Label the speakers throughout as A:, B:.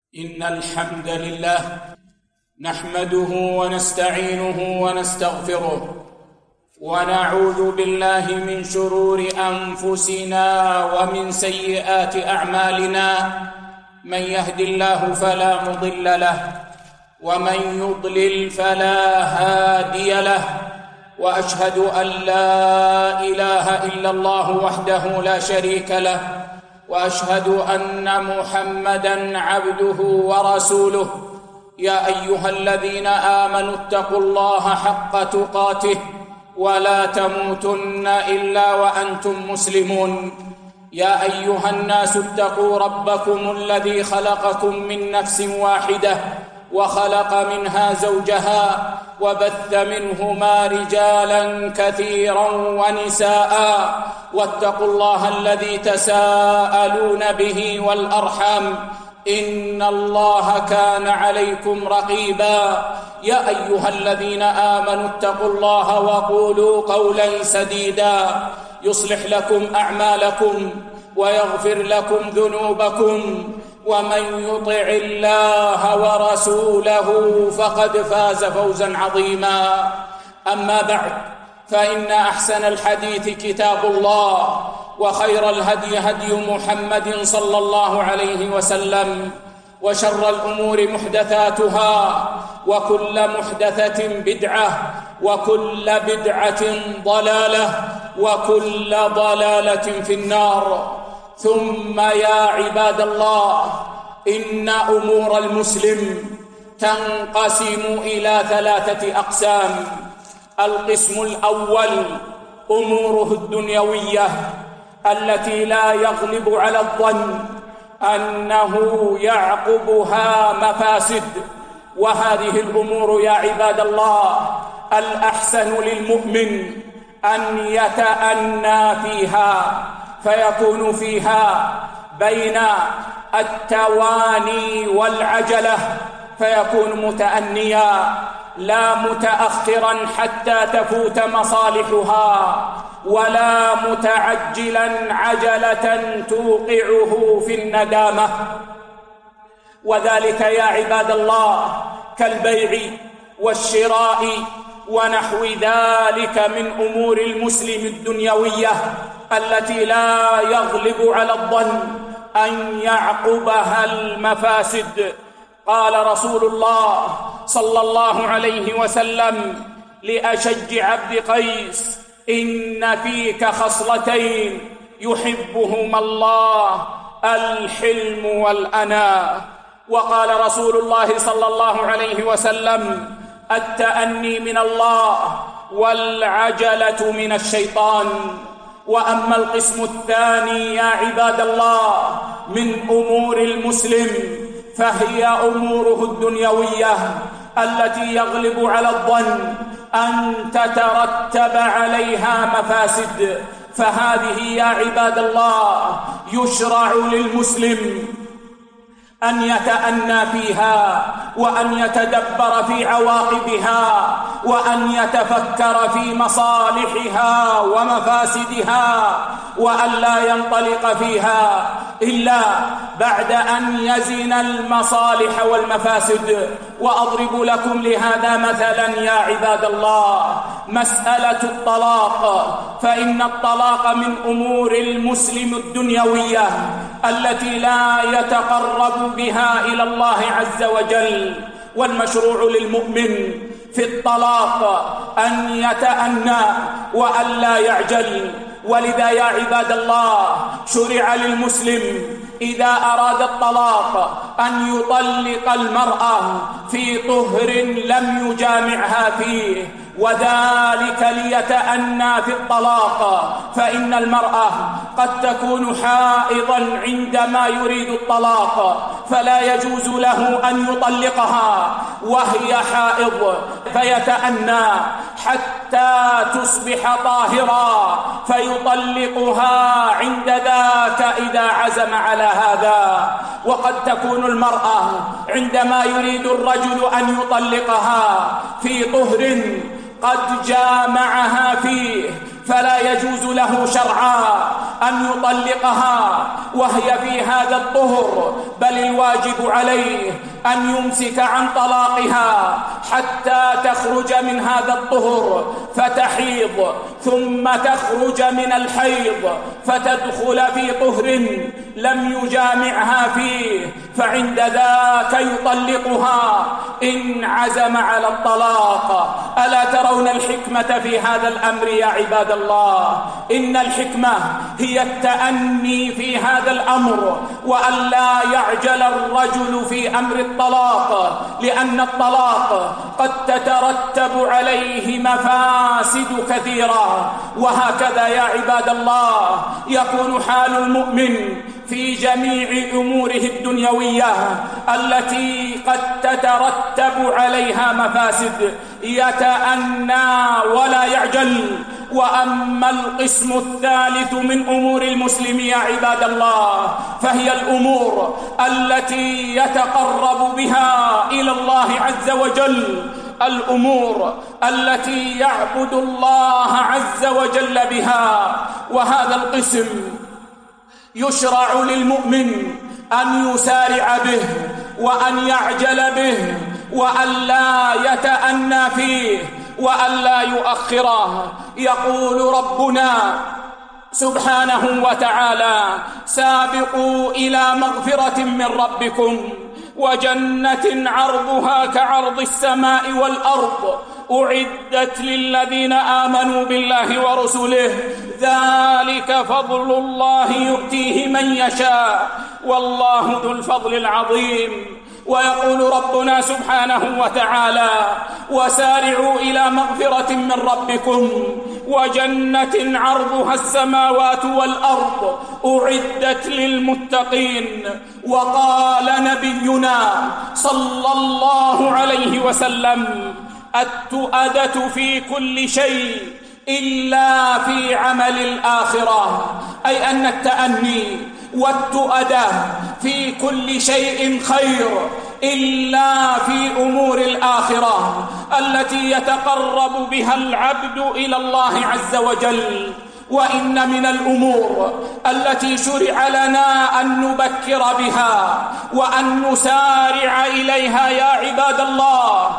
A: إن الحمد لله نحمده ونستعينه ونستغفره ونعوذ بالله من شرور أنفسنا ومن سيئات أعمالنا. من يهد الله فلا مضل له ومن يضلل فلا هادي له، وأشهد أن لا إله إلا الله وحده لا شريك له، وأشهد أن محمدًا عبده ورسوله. يا أيها الذين آمنوا اتقوا الله حق تقاته ولا تموتن إلا وأنتم مسلمون. يا أيها الناس اتقوا ربكم الذي خلقكم من نفس واحدة وخلق منها زوجها وبث منهما رجالا كثيرا ونساء، واتقوا الله الذي تساءلون به والأرحام إن الله كان عليكم رقيبا. يا أيها الذين آمنوا اتقوا الله وقولوا قولا سديدا يصلح لكم أعمالكم ويغفر لكم ذنوبكم، ومن يطع الله ورسوله فقد فاز فوزا عظيما. أما بعد، فإن أحسن الحديث كتاب الله، وخير الهدي هدي محمد صلى الله عليه وسلم، وشر الأمور محدثاتها، وكل محدثة بدعة، وكل بدعة ضلالة، وكل ضلالة في النار. ثم يا عباد الله، إن أمور المسلم تنقسم إلى 3 أقسام. القسم الأول أموره الدنيوية التي لا يغلب على الظن أنه يعقبها مفاسد، وهذه الأمور يا عباد الله الأحسن للمؤمن أن يتأنى فيها، فيكون فيها بين التواني والعجلة، فيكون متأنيا لا متأخرا حتى تفوت مصالحها، ولا متعجلا عجلة توقعه في الندامة. وذلك يا عباد الله كالبيع والشراء ونحو ذلك من أمور المسلم الدنيوية التي لا يغلب على الظن أن يعقبها المفاسد. قال رسول الله صلى الله عليه وسلم لأشج عبد قيس: إن فيك خصلتين يحبهما الله، الحلم والأناة. وقال رسول الله صلى الله عليه وسلم: التأني من الله والعجلة من الشيطان. وأما القسم الثاني يا عباد الله من أمور المسلم، فهي أموره الدنيوية التي يغلب على الظن أن تترتب عليها مفاسد، فهذه يا عباد الله يشرع للمسلم أن يتأنى فيها، وأن يتدبر في عواقبها، وأن يتفكر في مصالحها ومفاسدها، وأن لا ينطلق فيها إلا بعد أن يزن المصالح والمفاسد. وأضرب لكم لهذا مثلا يا عباد الله مسألة الطلاق، فإن الطلاق من أمور المسلم الدنيوية التي لا يتقرب بها إلى الله عز وجل. والمشروع للمؤمن في الطلاق أن يتأنى وأن لا يعجل. ولذا يا عباد الله شرع للمسلم إذا أراد الطلاق أن يطلق المرأة في طهر لم يجامعها فيه، وذلك ليتأنى في الطلاق، فإن المرأة قد تكون حائضا عندما يريد الطلاق، فلا يجوز له أن يطلقها وهي حائض، فيتأنى حتى تصبح طاهرا فيطلقها عند ذاك إذا عزم على هذا. وقد تكون المرأة عندما يريد الرجل أن يطلقها في طهر قد جامعها فيه، فلا يجوز له شرعا أن يطلقها وهي في هذا الطهر، بل الواجب عليه أن يمسك عن طلاقها حتى تخرج من هذا الطهر فتحيض، ثم تخرج من الحيض فتدخل في طهر لم يجامعها فيه، فعند ذاك يطلقها إن عزم على الطلاق. ألا ترون الحكمة في هذا الأمر يا عباد الله؟ إن الحكمة هي التأني في هذا الأمر، وأن لا يعجل الرجل في أمر الطلاق، لأن الطلاق قد تترتب عليه مفاسد كثيرة. وهكذا يا عباد الله يكون حال المؤمن في جميع أموره الدنيوية التي قد تترتب عليها مفاسد، يتأنى ولا يعجل. وأما القسم الثالث من أمور المسلم يا عباد الله فهي الأمور التي يتقرب بها إلى الله عز وجل، الأمور التي يعبد الله عز وجل بها. وهذا القسم يشرع للمؤمن أن يسارع به وأن يعجل به، وأن لا يتأنى فيه، وأن لا يؤخره. يقول ربنا سبحانه وتعالى: سابقوا إلى مغفرة من ربكم وجنة عرضها كعرض السماء والأرض أعدت للذين آمنوا بالله ورسله ذلك فضل الله يؤتيه من يشاء والله ذو الفضل العظيم. ويقول ربنا سبحانه وتعالى: وسارعوا إلى مغفرة من ربكم وجنة عرضها السماوات والأرض أعدت للمتقين. وقال نبينا صلى الله عليه وسلم: التؤدة في كل شيء إلا في عمل الآخرة، أي أن التأني والتؤدة في كل شيء خير إلا في أمور الآخرة التي يتقرب بها العبد إلى الله عز وجل. وإن من الأمور التي شرع لنا أن نبكر بها وأن نسارع إليها يا عباد الله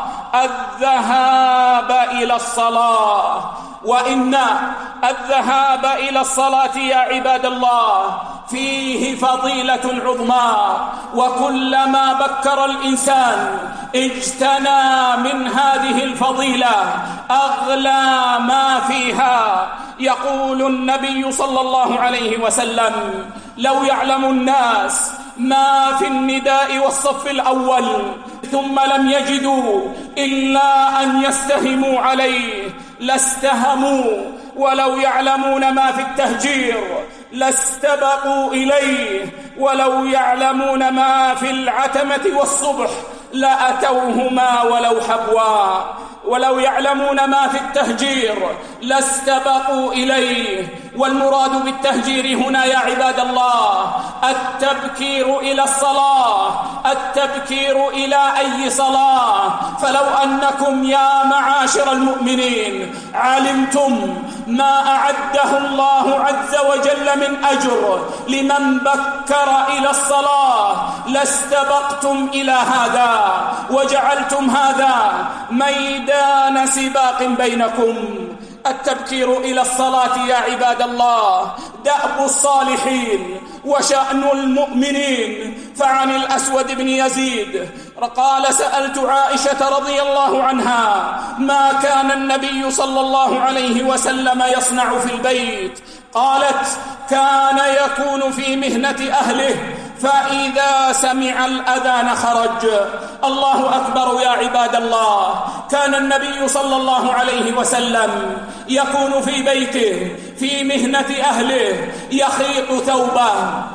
A: الذهاب إلى الصلاة. وإن الذهاب إلى الصلاة يا عباد الله فيه فضيلة عظمى، وكلما بكر الإنسان اجتنى من هذه الفضيلة أغلى ما فيها. يقول النبي صلى الله عليه وسلم: لو يعلم الناس ما في النداء والصف الأول ثم لم يجدوا إلا أن يستهموا عليه لاستهموا، ولو يعلمون ما في التهجير لاستبقوا إليه، ولو يعلمون ما في العتمة والصبح لأتوهما ولو حبوا، ولو يعلمون ما في التهجير لاستبقوا إليه. والمراد بالتهجير هنا يا عباد الله التبكير إلى الصلاة، التبكير إلى أي صلاة. فلو أنكم يا معاشر المؤمنين علمتم ما أعده الله عز وجل من أجر لمن بكر إلى الصلاة لاستبقتم إلى هذا وجعلتم هذا ميدان سباق بينكم. التبكير إلى الصلاة يا عباد الله دأب الصالحين وشأن المؤمنين. فعن الأسود بن يزيد قال: سألت عائشة رضي الله عنها ما كان النبي صلى الله عليه وسلم يصنع في البيت؟ قالت: كان يكون في مهنة أهله فإذا سمع الأذان خرج. الله أكبر يا عباد الله. كان النبي صلى الله عليه وسلم يكون في بيته في مهنة أهله، يخيط ثوبه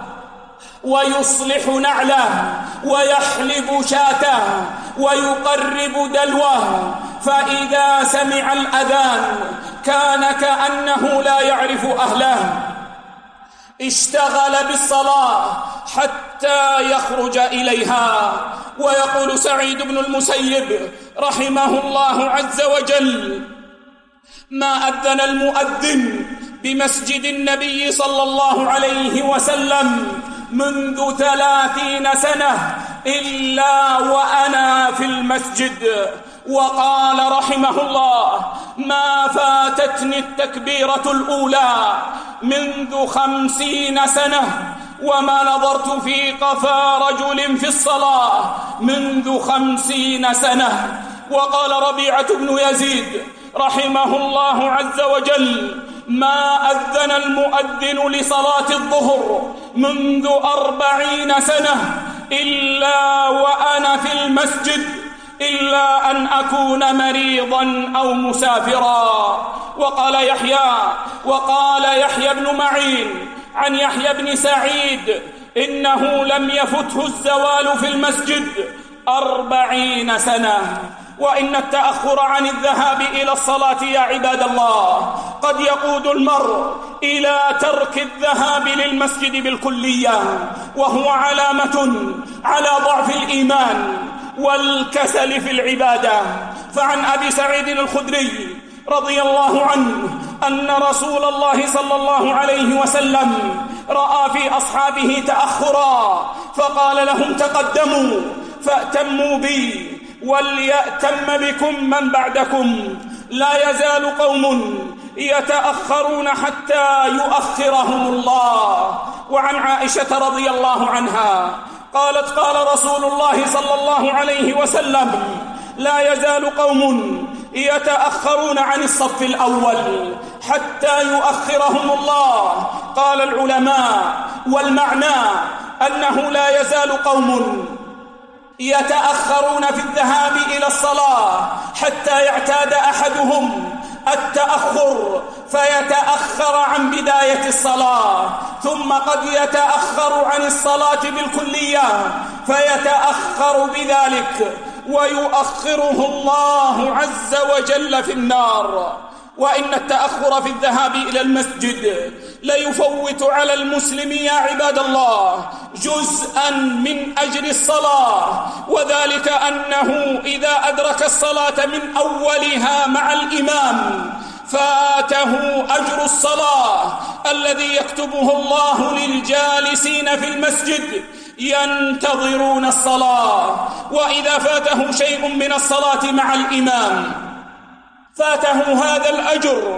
A: ويصلح نعله ويحلب شاته ويقرب دلوه، فإذا سمع الأذان كان كأنه لا يعرف أهله، اشتغل بالصلاة حتى يخرج إليها. ويقول سعيد بن المسيب رحمه الله عز وجل: ما أذن المؤذن بمسجد النبي صلى الله عليه وسلم منذ 30 سنة إلا وأنا في المسجد. وقال رحمه الله: ما فاتتني التكبيرة الأولى منذ 50 سنة، وما نظرت في قفا رجل في الصلاة منذ 50 سنة. وقال ربيعة بن يزيد رحمه الله عز وجل: ما أذن المؤذن لصلاة الظهر منذ 40 سنة إلا وأنا في المسجد، إلا أن أكون مريضا أو مسافرا. وقال يحيى بن معين عن يحيى بن سعيد: إنه لم يفته الزوال في المسجد 40 سنة. وإن التأخر عن الذهاب إلى الصلاة يا عباد الله قد يقود المرء إلى ترك الذهاب للمسجد بالكلية، وهو علامة على ضعف الإيمان والكسل في العبادة. فعن أبي سعيد الخدري رضي الله عنه أن رسول الله صلى الله عليه وسلم رأى في أصحابه تأخرا، فقال لهم: تقدموا فأتموا بي وليأتم بكم من بعدكم. لا يزال قوم يتأخرون حتى يؤخرهم الله. وعن عائشة رضي الله عنها قالت: قال رسول الله صلى الله عليه وسلم: لا يزال قوم يتأخرون عن الصف الأول حتى يؤخرهم الله. قال العلماء: والمعنى أنه لا يزال قوم يتأخرون في الذهاب إلى الصلاة حتى يعتاد أحدهم التأخر فيتأخر عن بداية الصلاة، ثم قد يتأخر عن الصلاة بالكلية فيتأخر بذلك ويؤخره الله عز وجل في النار. وإن التأخر في الذهاب إلى المسجد ليفوت على المسلم يا عباد الله جزءا من أجر الصلاة، وذلك أنه إذا أدرك الصلاة من أولها مع الإمام فاته أجر الصلاة الذي يكتبه الله للجالسين في المسجد ينتظرون الصلاة. وإذا فاته شيء من الصلاة مع الإمام فاته هذا الأجر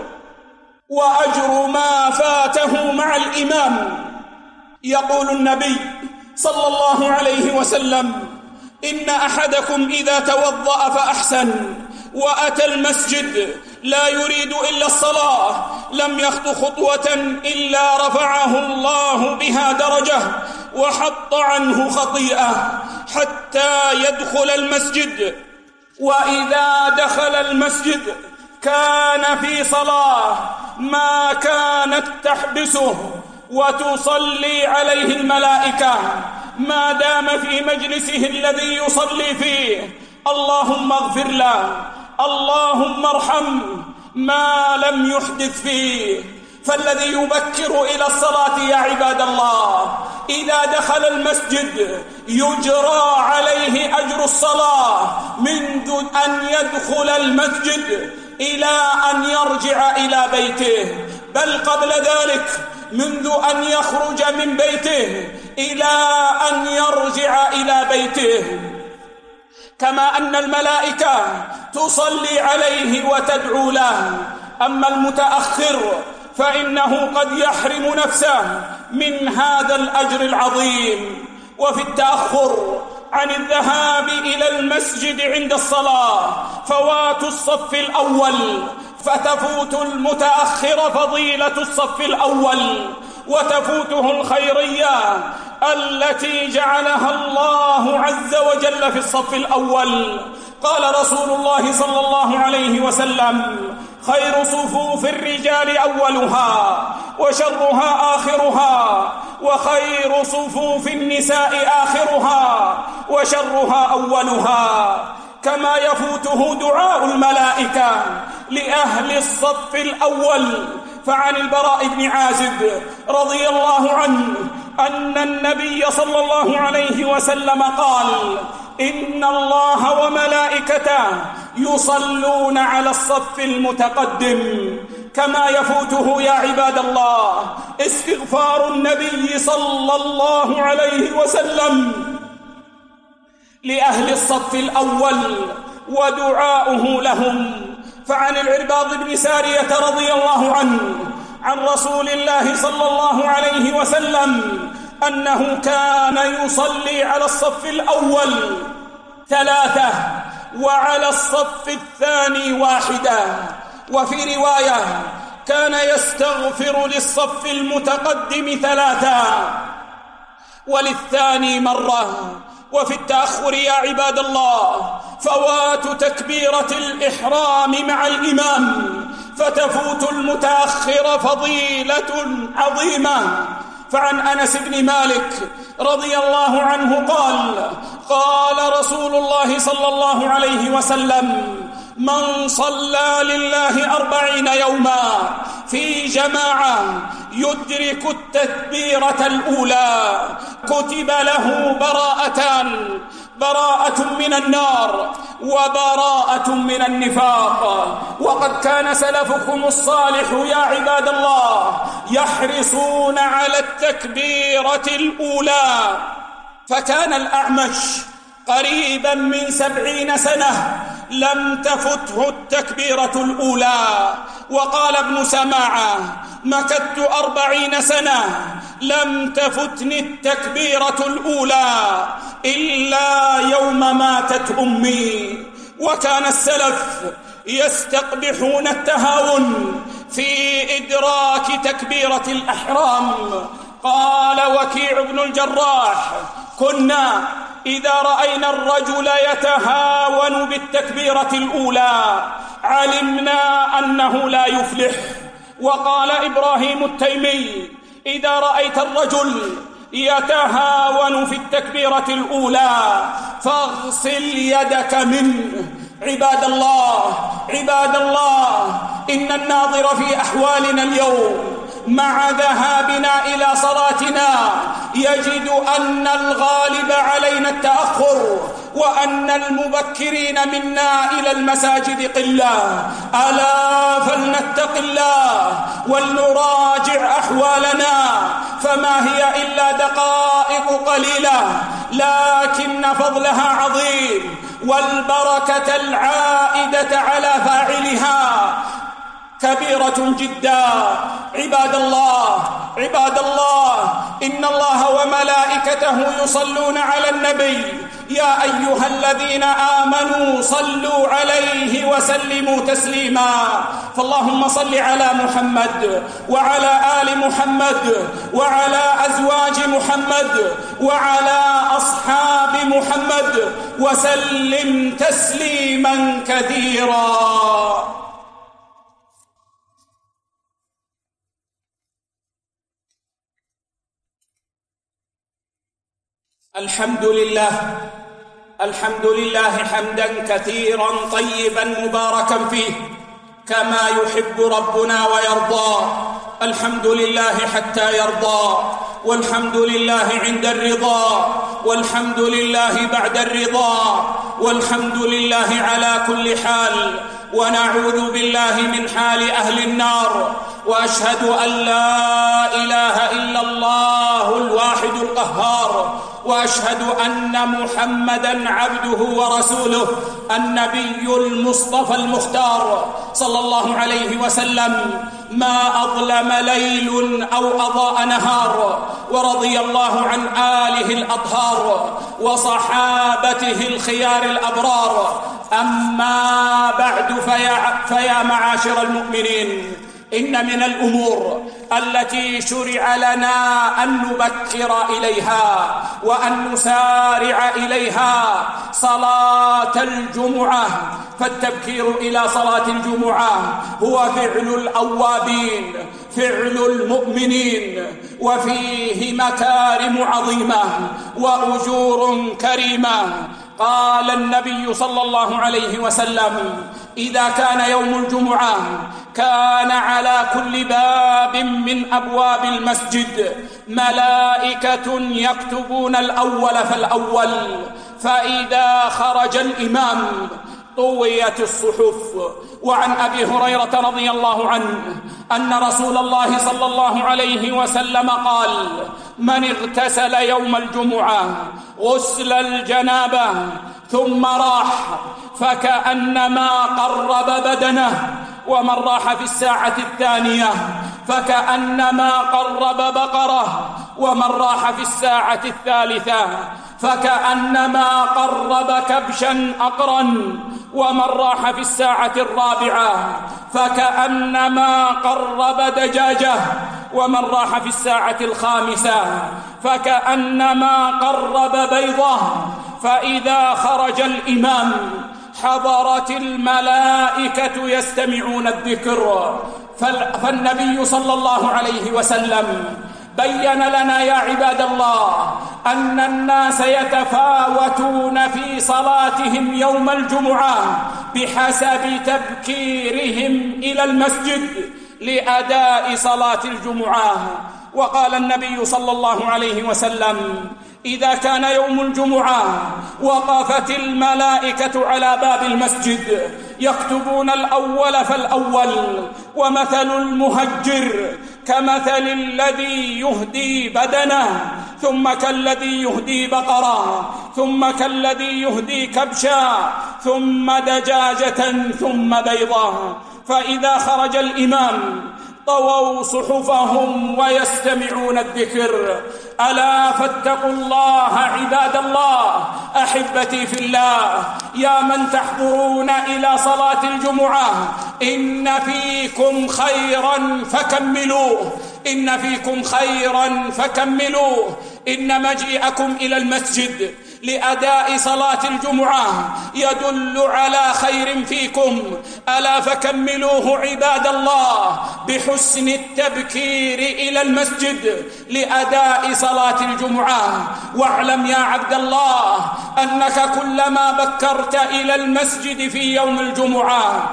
A: وأجر ما فاته مع الإمام. يقول النبي صلى الله عليه وسلم: إن أحدكم إذا توضأ فأحسن وأتى المسجد لا يريد إلا الصلاة لم يخط خطوة إلا رفعه الله بها درجة وحط عنه خطيئة حتى يدخل المسجد. وإذا دخل المسجد كان في صلاة ما كانت تحبسه وتصلي عليه الملائكة ما دام في مجلسه الذي يصلي فيه. اللهم اغفر له، اللهم ارحمه ما لم يحدث فيه. فالذي يبكر إلى الصلاة يا عباد الله إذا دخل المسجد يجرى عليه أجر الصلاة منذ أن يدخل المسجد إلى أن يرجع إلى بيته، بل قبل ذلك منذ أن يخرج من بيته إلى أن يرجع إلى بيته. كما أن الملائكة تصلي عليه وتدعو له. أما المتأخر فإنه قد يحرم نفسه من هذا الأجر العظيم. وفي التأخر عن الذهاب إلى المسجد عند الصلاة فوات الصف الأول، فتفوت المتأخر فضيلة الصف الأول وتفوته الخيرية التي جعلها الله عز وجل في الصف الأول. قال رسول الله صلى الله عليه وسلم: خير صفوف الرجال أولها وشرها آخرها، وخير صفوف النساء آخرها وشرها أولها. كما يفوته دعاء الملائكة لأهل الصف الأول. فعن البراء بن عازب رضي الله عنه أن النبي صلى الله عليه وسلم قال: إن الله وملائكته يصلون على الصف المتقدم كما يفوته يا عباد الله استغفار النبي صلى الله عليه وسلم لأهل الصف الأول ودعاؤه لهم. فعن العرباض بن سارية رضي الله عنه عن رسول الله صلى الله عليه وسلم أنه كان يصلي على الصف الأول 3 وعلى الصف الثاني 1. وفي رواية كان يستغفر للصف المتقدم 3 وللثاني مرة. وفي التأخر يا عباد الله فوات تكبيرة الإحرام مع الإمام، فتفوت المتأخر فضيلة عظيمة. فعن أنس بن مالك رضي الله عنه قال: قال رسول الله صلى الله عليه وسلم: من صلى لله 40 يوما في جماعة يدرك التكبيرة الأولى كتب له براءتان: براءة من النار وبراءة من النفاق. وقد كان سلفكم الصالح يا عباد الله يحرصون على التكبيرة الأولى. فكان الأعمش قريبا من 70 سنة لم تفته التكبيرة الأولى. وقال ابن سماعة: مكثت 40 سنة لم تفتني التكبيرة الأولى إلا يوم ماتت أمي. وكان السلف يستقبحون التهاون في إدراك تكبيرة الإحرام. قال وكيع بن الجراح: كنا إذا رأينا الرجل يتهاون بالتكبيرة الأولى علمنا أنه لا يفلح. وقال إبراهيم التيمي: إذا رأيت الرجل يتهاون في التكبيرة الأولى فاغسل يدك منه. عباد الله، إن الناظر في أحوالنا اليوم مع ذهابنا إلى صلاتنا يجد أن الغالب علينا التأخر، وأن المبكرين منا إلى المساجد قلة. ألا فلنتق الله ولنراجع أحوالنا، فما هي إلا دقائق قليلة لكن فضلها عظيم، والبركة العائدة على فاعلها كبيرة جدا. عباد الله، إن الله وملائكته يصلون على النبي. يا أيها الذين آمنوا صلوا عليه وسلموا تسليما. فاللهم صل على محمد وعلى آل محمد وعلى أزواج محمد وعلى أصحاب محمد وسلم تسليما كثيرا. الحمد لله حمدا كثيرا طيبا مباركا فيه كما يحب ربنا ويرضى. الحمد لله حتى يرضى، والحمد لله عند الرضا، والحمد لله بعد الرضا، والحمد لله على كل حال. ونعوذ بالله من حال أهل النار. وأشهد أن لا إله إلا الله الواحد القهار، وأشهد أن محمدًا عبده ورسوله النبي المصطفى المختار صلى الله عليه وسلم. ما أظلم ليل أو أضاء نهار، ورضي الله عن آله الأطهار وصحابته الخيار الأبرار. أما بعد فيا معاشر المؤمنين، إن من الأمور التي شرع لنا أن نبكر إليها وأن نسارع إليها صلاة الجمعة. فالتبكير إلى صلاة الجمعة هو فعل الأوابين، فعل المؤمنين، وفيه مكارم عظيمة وأجور كريمة. قال النبي صلى الله عليه وسلم: إذا كان يوم الجمعة كان على كل باب من أبواب المسجد ملائكة يكتبون الأول فالأول، فإذا خرج الإمام طويت الصحف. وعن أبي هريرة رضي الله عنه أن رسول الله صلى الله عليه وسلم قال: من اغتسل يوم الجمعة غسل الجنابة ثم راح فكأنما قرب بدنه، ومن راح في الساعة الثانية فكأنما قرب بقرة، ومن راح في الساعة الثالثة فكأنما قرب كبشا أقرا، ومن راح في الساعة الرابعة فكأنما قرب دجاجة، ومن راح في الساعة الخامسة فكأنما قرب بيضة. فإذا خرج الإمام حضرت الملائكة يستمعون الذكر. فالنبي صلى الله عليه وسلم بين لنا يا عباد الله أن الناس يتفاوتون في صلاتهم يوم الجمعة بحسب تبكيرهم إلى المسجد لأداء صلاة الجمعة. وقال النبي صلى الله عليه وسلم: إذا كان يوم الجمعة وقفت الملائكة على باب المسجد يكتبون الأول فالأول، ومثل المهجر كمثل الذي يهدي بدنه، ثم كالذي يهدي بقرة، ثم كالذي يهدي كبشا، ثم دجاجة، ثم بيضة. فإذا خرج الإمام طووا صحفهم ويستمعون الذكر. ألا فاتقوا الله عباد الله، أحبتي في الله، يا من تحضرون إلى صلاة الجمعة، إن فيكم خيرا فكملوه، إن فيكم خيرا فكملوه. إن مجيئكم إلى المسجد لأداء صلاة الجمعة يدل على خير فيكم، ألا فكملوه عباد الله بحسن التبكير إلى المسجد لأداء صلاة الجمعة. واعلم يا عبد الله أنك كلما بكرت إلى المسجد في يوم الجمعة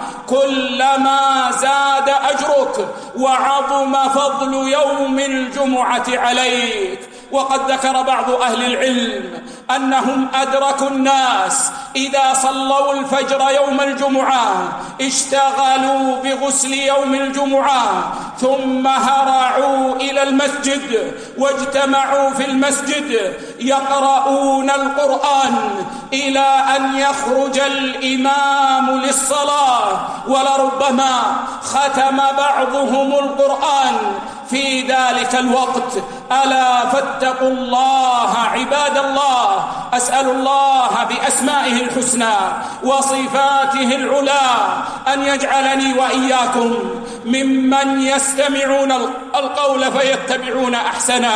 A: كلما زاد أجرك وعظم فضل يوم الجمعة عليك. وقد ذكر بعض أهل العلم أنهم أدركوا الناس إذا صلوا الفجر يوم الجمعة اشتغلوا بغسل يوم الجمعة، ثم هرعوا إلى المسجد واجتمعوا في المسجد يقرؤون القرآن إلى أن يخرج الإمام للصلاة، ولربما ختم بعضهم القرآن في ذلك الوقت. ألا فاتقوا الله عباد الله. أسأل الله بأسمائه الحسنى وصفاته العلى أن يجعلني وإياكم ممن يستمعون القول فيتبعون أحسنه.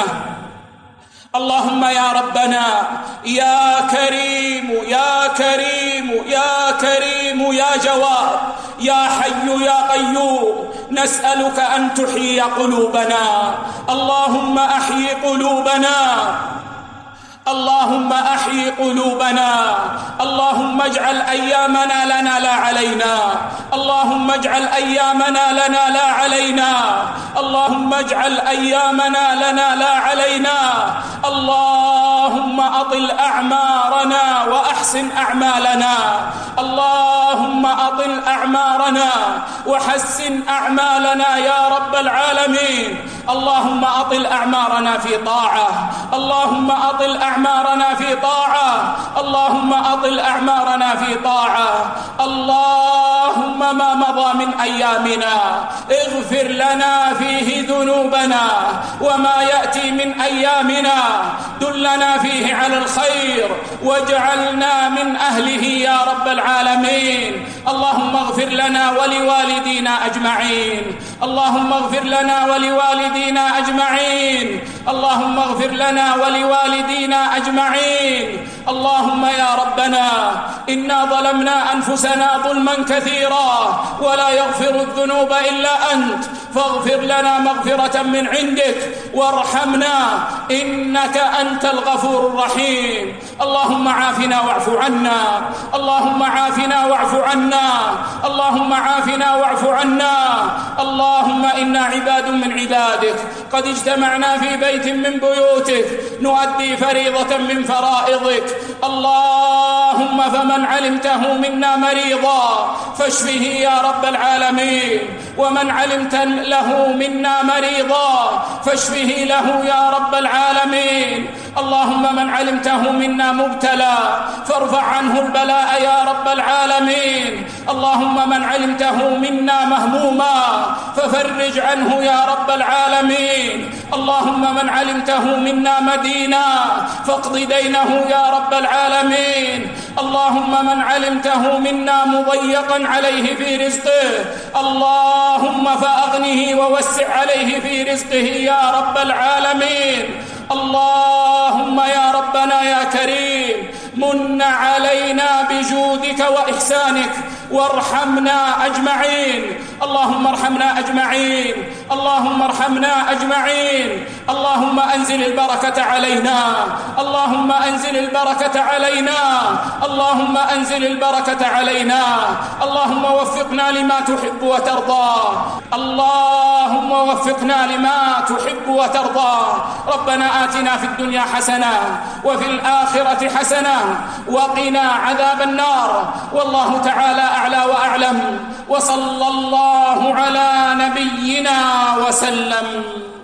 A: اللهم يا ربنا يا كريم يا كريم يا كريم يا جواد يا حي يا قيوم، نسألك أن تحيي قلوبنا. اللهم أحيي قلوبنا، اللهم أحيي قلوبنا. اللهم اجعل أيامنا لنا لا علينا، اللهم اجعل أيامنا لنا لا علينا، اللهم اجعل أيامنا لنا لا علينا. اللهم أطل أعمارنا وأحسن أعمالنا، اللهم أطل أعمارنا وحسن أعمالنا يا رب العالمين. اللهم أطل أعمارنا في طاعة، اللهم أطل أعمارنا في طاعة، اللهم أطل أعمارنا في طاعة. اللهم ما مضى من أيامنا اغفر لنا فيه ذنوبنا، وما يأتي من أيامنا دلنا فيه على الخير واجعلنا من أهله يا رب العالمين. اللهم اغفر لنا ولوالدينا أجمعين، اللهم اغفر لنا ولوالدينا أجمعين، اللهم اغفر لنا ولوالدينا أجمعين. اللهم يا ربنا إنا ظلمنا أنفسنا ظلما كثيرا ولا يغفر الذنوب إلا أنت، فاغفر لنا مغفرة من عندك وارحمنا إنك أنت الغفور الرحيم. اللهم عافنا واعف عنا، اللهم عافنا واعف عنا، اللهم عافنا واعف عنا. اللهم إنا عباد من عبادك قد اجتمعنا في بيت من بيوتك نؤدي فريضة من فرائضك. اللهم اللهم فمن علمته منا مريضا فاشفه يا رب العالمين، ومن علمت له منا مريضا فاشفه له يا رب العالمين. اللهم من علمته منا مبتلى فارفع عنه البلاء يا رب العالمين. اللهم من علمته منا مهموما ففرج عنه يا رب العالمين. اللهم من علمته منا مدينا فاقض دينه يا رب العالمين. اللهم من علمته منا مضيقا عليه في رزقه اللهم فأغنه ووسع عليه في رزقه يا رب العالمين. اللهم يا ربنا يا كريم من علينا بجودك وإحسانك وارحمنا أجمعين. اللهم ارحمنا أجمعين، اللهم ارحمنا أجمعين. اللهم أنزل البركة علينا، اللهم أنزل البركة علينا، اللهم أنزل البركة علينا. اللهم وفقنا لما تحب وترضى، اللهم وفقنا لما تحب وترضى. ربنا آتنا في الدنيا حسنة وفي الآخرة حسنة وقنا عذاب النار. والله تعالى أعلى وأعلم، وصلى الله على نبينا وسلم.